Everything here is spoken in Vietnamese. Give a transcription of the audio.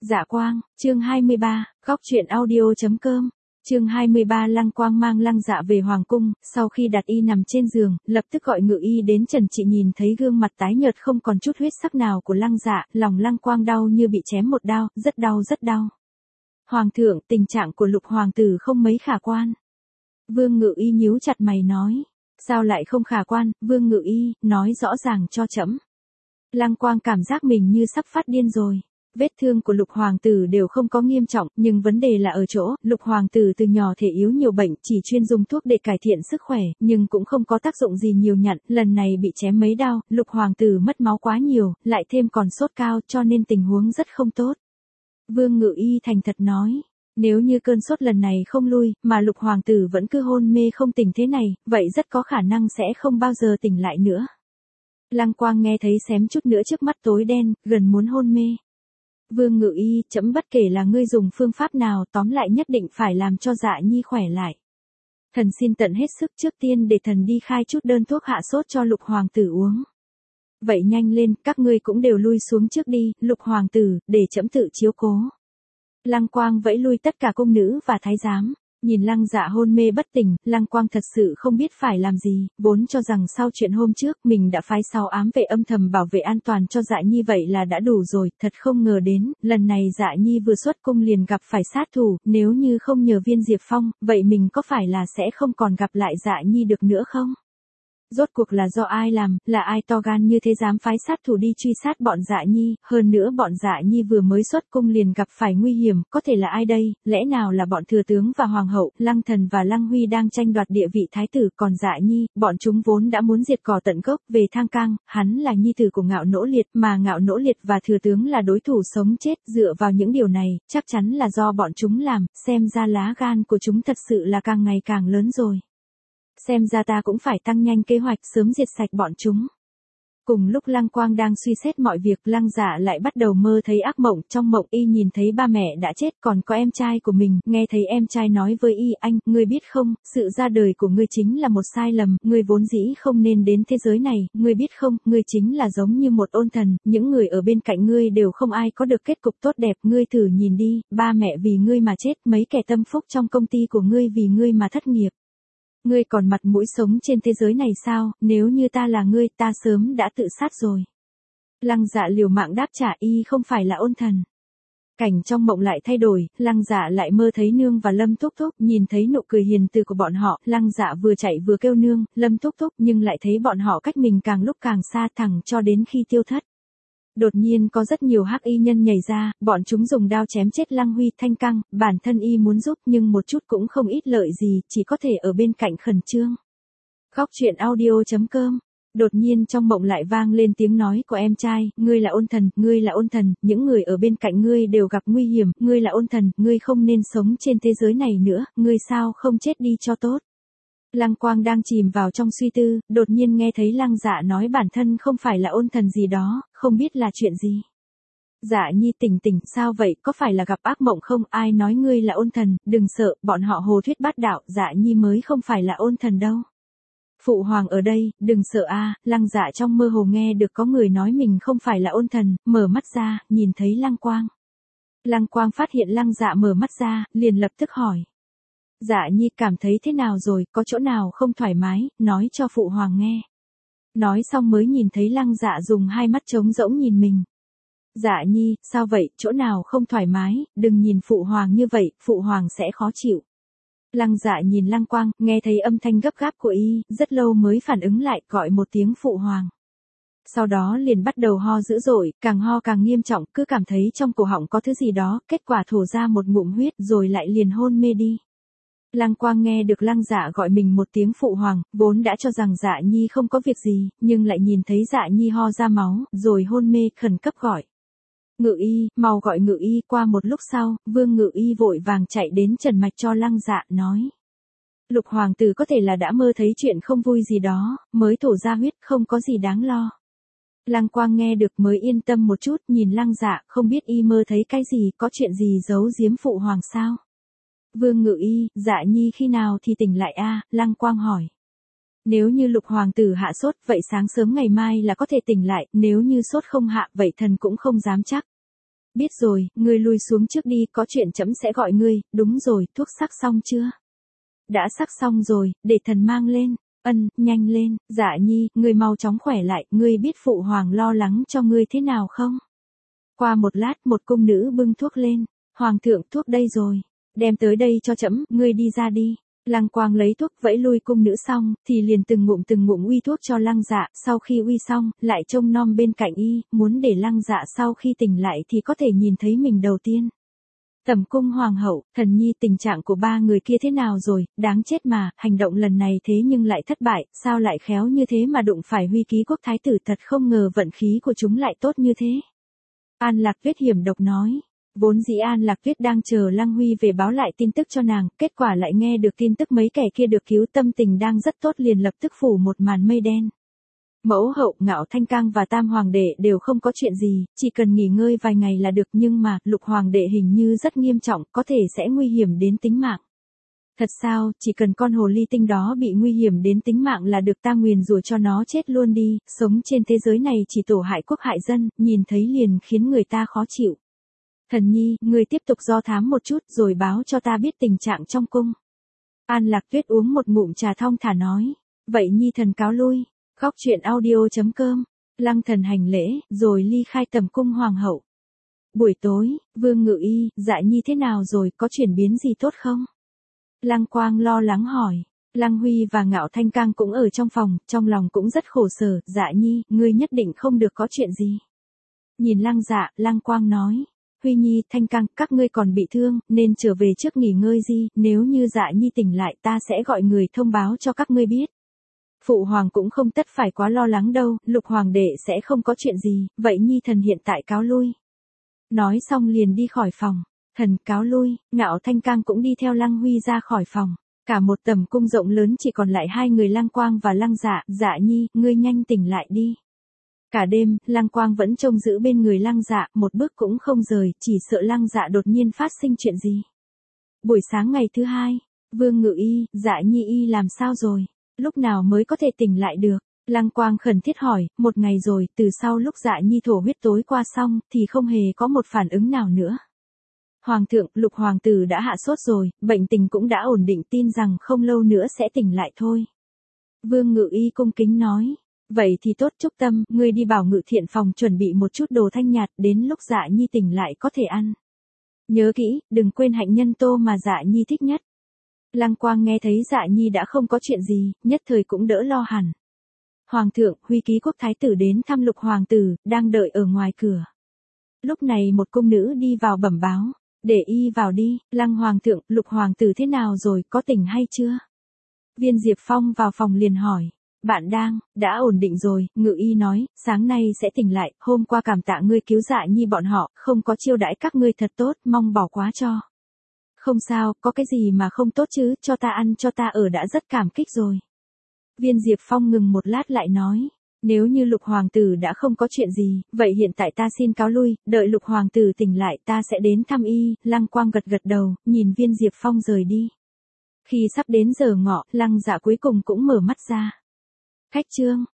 Dạ Quang, chương 23, góc truyện audio.com. Chương 23. Lăng Quang mang Lăng Dạ về hoàng cung, sau khi đặt y nằm trên giường, lập tức gọi ngự y đến trần trị. Nhìn thấy gương mặt tái nhợt không còn chút huyết sắc nào của Lăng Dạ, lòng Lăng Quang đau như bị chém một đao, rất đau rất đau. Hoàng thượng, tình trạng của Lục hoàng tử không mấy khả quan. Vương ngự y nhíu chặt mày nói. Sao lại không khả quan, Vương ngự y, nói rõ ràng cho trẫm. Lăng Quang cảm giác mình như sắp phát điên rồi. Vết thương của Lục hoàng tử đều không có nghiêm trọng, nhưng vấn đề là ở chỗ, Lục hoàng tử từ nhỏ thể yếu nhiều bệnh, chỉ chuyên dùng thuốc để cải thiện sức khỏe, nhưng cũng không có tác dụng gì nhiều nhặn, lần này bị chém mấy đao, Lục hoàng tử mất máu quá nhiều, lại thêm còn sốt cao, cho nên tình huống rất không tốt. Vương ngự y thành thật nói, nếu như cơn sốt lần này không lui, mà Lục hoàng tử vẫn cứ hôn mê không tỉnh thế này, vậy rất có khả năng sẽ không bao giờ tỉnh lại nữa. Lăng Quang nghe thấy xém chút nữa trước mắt tối đen, gần muốn hôn mê. Vương ngự y, trẫm bất kể là ngươi dùng phương pháp nào, tóm lại nhất định phải làm cho Dạ Nhi khỏe lại. Thần xin tận hết sức, trước tiên để thần đi khai chút đơn thuốc hạ sốt cho Lục hoàng tử uống. Vậy nhanh lên, các ngươi cũng đều lui xuống trước đi, Lục hoàng tử, để trẫm tự chiếu cố. Lăng Quang vẫy lui tất cả cung nữ và thái giám. Nhìn Lăng Dạ hôn mê bất tỉnh, Lăng Quang thật sự không biết phải làm gì, vốn cho rằng sau chuyện hôm trước mình đã phái 6 ám vệ âm thầm bảo vệ an toàn cho Dạ Nhi vậy là đã đủ rồi, thật không ngờ đến, lần này Dạ Nhi vừa xuất cung liền gặp phải sát thủ, nếu như không nhờ Viên Diệp Phong, vậy mình có phải là sẽ không còn gặp lại Dạ Nhi được nữa không? Rốt cuộc là do ai làm, là ai to gan như thế dám phái sát thủ đi truy sát bọn Dạ Nhi, hơn nữa bọn Dạ Nhi vừa mới xuất cung liền gặp phải nguy hiểm, có thể là ai đây, lẽ nào là bọn thừa tướng và hoàng hậu, Lăng Thần và Lăng Huy đang tranh đoạt địa vị thái tử, còn Dạ Nhi, bọn chúng vốn đã muốn diệt cỏ tận gốc, về Thang Cang, hắn là nhi tử của Ngạo Nỗ Liệt, mà Ngạo Nỗ Liệt và thừa tướng là đối thủ sống chết, dựa vào những điều này, chắc chắn là do bọn chúng làm, xem ra lá gan của chúng thật sự là càng ngày càng lớn rồi. Xem ra ta cũng phải tăng nhanh kế hoạch sớm diệt sạch bọn chúng. Cùng lúc Lăng Quang đang suy xét mọi việc, Lăng Dạ lại bắt đầu mơ thấy ác mộng, trong mộng y nhìn thấy ba mẹ đã chết còn có em trai của mình, nghe thấy em trai nói với y, anh, ngươi biết không, sự ra đời của ngươi chính là một sai lầm, ngươi vốn dĩ không nên đến thế giới này, ngươi biết không, ngươi chính là giống như một ôn thần, những người ở bên cạnh ngươi đều không ai có được kết cục tốt đẹp, ngươi thử nhìn đi, ba mẹ vì ngươi mà chết, mấy kẻ tâm phúc trong công ty của ngươi vì ngươi mà thất nghiệp. Ngươi còn mặt mũi sống trên thế giới này sao, nếu như ta là ngươi, ta sớm đã tự sát rồi. Lăng Dạ liều mạng đáp trả, y không phải là ôn thần. Cảnh trong mộng lại thay đổi, Lăng Dạ lại mơ thấy nương và Lâm Thúc Thúc, nhìn thấy nụ cười hiền từ của bọn họ, Lăng Dạ vừa chạy vừa kêu nương, Lâm Thúc Thúc, nhưng lại thấy bọn họ cách mình càng lúc càng xa, thẳng cho đến khi tiêu thất. Đột nhiên có rất nhiều hắc y nhân nhảy ra, bọn chúng dùng đao chém chết Lăng Huy, Thanh Cang, bản thân y muốn giúp nhưng một chút cũng không ít lợi gì, chỉ có thể ở bên cạnh khẩn trương. Góc truyện audio.com. Đột nhiên trong mộng lại vang lên tiếng nói của em trai, ngươi là ôn thần, ngươi là ôn thần, những người ở bên cạnh ngươi đều gặp nguy hiểm, ngươi là ôn thần, ngươi không nên sống trên thế giới này nữa, ngươi sao không chết đi cho tốt. Lăng Quang đang chìm vào trong suy tư, đột nhiên nghe thấy Lăng Dạ nói bản thân không phải là ôn thần gì đó, không biết là chuyện gì. Dạ Nhi tỉnh tỉnh, sao vậy, có phải là gặp ác mộng không, ai nói ngươi là ôn thần, đừng sợ, bọn họ hồ thuyết bát đạo, Dạ Nhi mới không phải là ôn thần đâu. Phụ hoàng ở đây, đừng sợ a. Lăng Dạ trong mơ hồ nghe được có người nói mình không phải là ôn thần, mở mắt ra, nhìn thấy Lăng Quang. Lăng Quang phát hiện Lăng Dạ mở mắt ra, liền lập tức hỏi. Dạ Nhi cảm thấy thế nào rồi, có chỗ nào không thoải mái, nói cho phụ hoàng nghe. Nói xong mới nhìn thấy Lăng Dạ dùng hai mắt trống rỗng nhìn mình. Dạ Nhi, sao vậy, chỗ nào không thoải mái, đừng nhìn phụ hoàng như vậy, phụ hoàng sẽ khó chịu. Lăng Dạ nhìn Lăng Quang, nghe thấy âm thanh gấp gáp của y, rất lâu mới phản ứng lại, gọi một tiếng phụ hoàng. Sau đó liền bắt đầu ho dữ dội, càng ho càng nghiêm trọng, cứ cảm thấy trong cổ họng có thứ gì đó, kết quả thổ ra một ngụm huyết rồi lại liền hôn mê đi. Lăng Quang nghe được Lăng Dạ gọi mình một tiếng phụ hoàng, vốn đã cho rằng Dạ Nhi không có việc gì, nhưng lại nhìn thấy Dạ Nhi ho ra máu, rồi hôn mê, khẩn cấp gọi. Ngự y, mau gọi ngự y. Qua một lúc sau, Vương ngự y vội vàng chạy đến trần mạch cho Lăng Dạ, nói. Lục hoàng tử có thể là đã mơ thấy chuyện không vui gì đó, mới thổ ra huyết, không có gì đáng lo. Lăng Quang nghe được mới yên tâm một chút, nhìn Lăng Dạ, không biết y mơ thấy cái gì, có chuyện gì giấu giếm phụ hoàng sao? Vương ngự y, Dạ Nhi khi nào thì tỉnh lại a? Lăng Quang hỏi. Nếu như Lục hoàng tử hạ sốt, vậy sáng sớm ngày mai là có thể tỉnh lại, nếu như sốt không hạ, vậy thần cũng không dám chắc. Biết rồi, ngươi lui xuống trước đi, có chuyện trẫm sẽ gọi ngươi, đúng rồi, thuốc sắc xong chưa? Đã sắc xong rồi, để thần mang lên. Ân, nhanh lên, Dạ Nhi, ngươi mau chóng khỏe lại, ngươi biết phụ hoàng lo lắng cho ngươi thế nào không? Qua một lát, một cung nữ bưng thuốc lên. Hoàng thượng, thuốc đây rồi. Đem tới đây cho trẫm, ngươi đi ra đi. Lăng Quang lấy thuốc vẫy lui cung nữ xong, thì liền từng ngụm uy thuốc cho Lăng Dạ, sau khi uy xong, lại trông nom bên cạnh y, muốn để Lăng Dạ sau khi tỉnh lại thì có thể nhìn thấy mình đầu tiên. Tẩm cung hoàng hậu, thần nhi tình trạng của ba người kia thế nào rồi, đáng chết mà, hành động lần này thế nhưng lại thất bại, sao lại khéo như thế mà đụng phải Huy Ký Quốc thái tử, thật không ngờ vận khí của chúng lại tốt như thế. An Lạc Tuyết hiểm độc nói. Vốn dĩ An Lạc Tuyết đang chờ Lăng Huy về báo lại tin tức cho nàng, kết quả lại nghe được tin tức mấy kẻ kia được cứu, tâm tình đang rất tốt liền lập tức phủ một màn mây đen. Mẫu hậu, Ngạo Thanh Cang và Tam Hoàng đệ đều không có chuyện gì, chỉ cần nghỉ ngơi vài ngày là được, nhưng mà, Lục Hoàng đệ hình như rất nghiêm trọng, có thể sẽ nguy hiểm đến tính mạng. Thật sao, chỉ cần con hồ ly tinh đó bị nguy hiểm đến tính mạng là được, ta nguyền rủa cho nó chết luôn đi, sống trên thế giới này chỉ tổ hại quốc hại dân, nhìn thấy liền khiến người ta khó chịu. Thần nhi, ngươi tiếp tục do thám một chút rồi báo cho ta biết tình trạng trong cung. An Lạc Tuyết uống một ngụm trà thong thả nói. Vậy nhi thần cáo lui. Góc truyện audio.com. Lăng thần hành lễ, rồi ly khai tầm cung hoàng hậu. Buổi tối, Vương Ngự Y, Dạ Nhi thế nào rồi, có chuyển biến gì tốt không? Lăng Quang lo lắng hỏi. Lăng Huy và Ngạo Thanh Cang cũng ở trong phòng, trong lòng cũng rất khổ sở. Dạ Nhi, ngươi nhất định không được có chuyện gì. Nhìn Lăng Dạ, Lăng Quang nói. Huy Nhi, Thanh Cang, các ngươi còn bị thương, nên trở về trước nghỉ ngơi đi, nếu như Dạ Nhi tỉnh lại ta sẽ gọi người thông báo cho các ngươi biết. Phụ hoàng cũng không tất phải quá lo lắng đâu, Lục Hoàng đệ sẽ không có chuyện gì, vậy Nhi thần hiện tại cáo lui. Nói xong liền đi khỏi phòng, thần cáo lui, Ngạo Thanh Cang cũng đi theo Lăng Huy ra khỏi phòng. Cả một tầm cung rộng lớn chỉ còn lại hai người Lăng Quang và Lăng Dạ. Dạ Nhi, ngươi nhanh tỉnh lại đi. Cả đêm, Lăng Quang vẫn trông giữ bên người Lăng Dạ, một bước cũng không rời, chỉ sợ Lăng Dạ đột nhiên phát sinh chuyện gì. Buổi sáng ngày thứ hai, Vương Ngự Y, Dạ Nhi y làm sao rồi? Lúc nào mới có thể tỉnh lại được? Lăng Quang khẩn thiết hỏi, một ngày rồi, từ sau lúc Dạ Nhi thổ huyết tối qua xong, thì không hề có một phản ứng nào nữa. Hoàng thượng, Lục Hoàng tử đã hạ sốt rồi, bệnh tình cũng đã ổn định, tin rằng không lâu nữa sẽ tỉnh lại thôi. Vương Ngự Y cung kính nói. Vậy thì tốt, Trúc Tâm, ngươi đi bảo Ngự Thiện phòng chuẩn bị một chút đồ thanh nhạt, đến lúc Dạ Nhi tỉnh lại có thể ăn. Nhớ kỹ, đừng quên hạnh nhân tô mà Dạ Nhi thích nhất. Lăng Quang nghe thấy Dạ Nhi đã không có chuyện gì, nhất thời cũng đỡ lo hẳn. Hoàng thượng, Huy Ký Quốc thái tử đến thăm Lục Hoàng tử, đang đợi ở ngoài cửa. Lúc này một cung nữ đi vào bẩm báo, để y vào đi. Lăng Hoàng thượng, Lục Hoàng tử thế nào rồi, có tỉnh hay chưa? Viên Diệp Phong vào phòng liền hỏi. Bạn đã ổn định rồi, Ngự Y nói, sáng nay sẽ tỉnh lại, hôm qua cảm tạ ngươi cứu Dạ Nhi bọn họ, không có chiêu đãi các ngươi thật tốt, mong bỏ quá cho. Không sao, có cái gì mà không tốt chứ, cho ta ăn cho ta ở đã rất cảm kích rồi. Viên Diệp Phong ngừng một lát lại nói, nếu như Lục Hoàng tử đã không có chuyện gì, vậy hiện tại ta xin cáo lui, đợi Lục Hoàng tử tỉnh lại ta sẽ đến thăm y. Lăng Quang gật gật đầu, nhìn Viên Diệp Phong rời đi. Khi sắp đến giờ ngọ, Lăng Dạ cuối cùng cũng mở mắt ra. Khách trương.